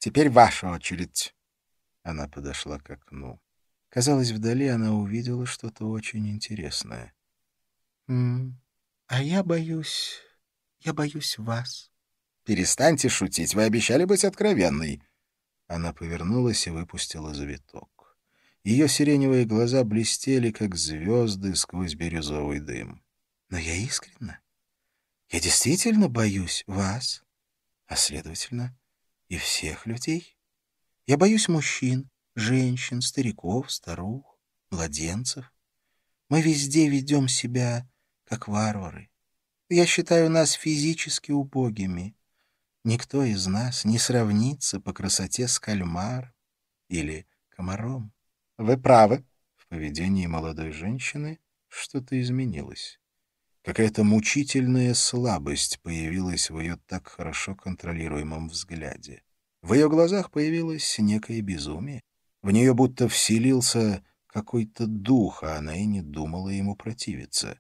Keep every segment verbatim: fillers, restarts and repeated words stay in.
Теперь ваша очередь». Она подошла к окну. Казалось, вдали она увидела что-то очень интересное. «М, а я боюсь, я боюсь вас». «Перестаньте шутить, вы обещали быть откровенной». Она повернулась и выпустила завиток. Ее сиреневые глаза блестели, как звезды сквозь бирюзовый дым. «Но я искренна. Я действительно боюсь вас, а, следовательно, и всех людей. Я боюсь мужчин, женщин, стариков, старух, младенцев. Мы везде ведем себя, как варвары. Я считаю нас физически убогими. Никто из нас не сравнится по красоте с кальмаром или комаром». «Вы правы». В поведении молодой женщины что-то изменилось. Какая-то мучительная слабость появилась в ее так хорошо контролируемом взгляде. В ее глазах появилось некое безумие. В нее будто вселился какой-то дух, а она и не думала ему противиться.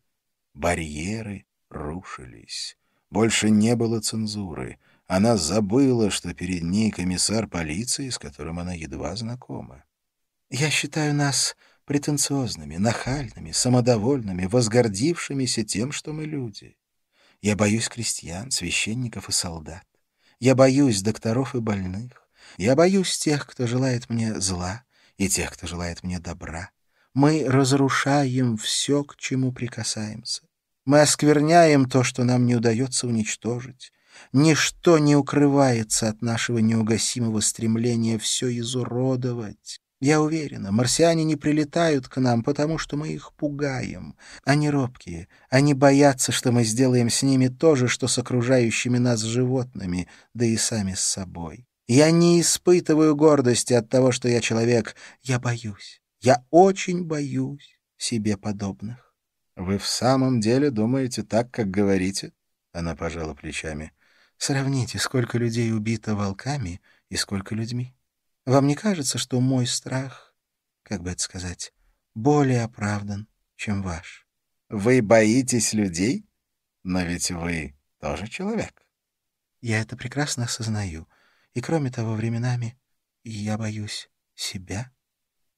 Барьеры рушились. Больше не было цензуры. Она забыла, что перед ней комиссар полиции, с которым она едва знакома. «Я считаю нас претенциозными, нахальными, самодовольными, возгордившимися тем, что мы люди. Я боюсь крестьян, священников и солдат. Я боюсь докторов и больных. Я боюсь тех, кто желает мне зла, и тех, кто желает мне добра. Мы разрушаем все, к чему прикасаемся. Мы оскверняем то, что нам не удается уничтожить. Ничто не укрывается от нашего неугасимого стремления все изуродовать. Я уверена, марсиане не прилетают к нам, потому что мы их пугаем. Они робкие, они боятся, что мы сделаем с ними то же, что с окружающими нас животными, да и сами с собой. Я не испытываю гордости от того, что я человек. Я боюсь, я очень боюсь себе подобных». «Вы в самом деле думаете так, как говорите?» Она пожала плечами. «Сравните, сколько людей убито волками и сколько людьми. Вам не кажется, что мой страх, как бы это сказать, более оправдан, чем ваш?» «Вы боитесь людей? Но ведь вы тоже человек». «Я это прекрасно осознаю. И кроме того, временами я боюсь себя».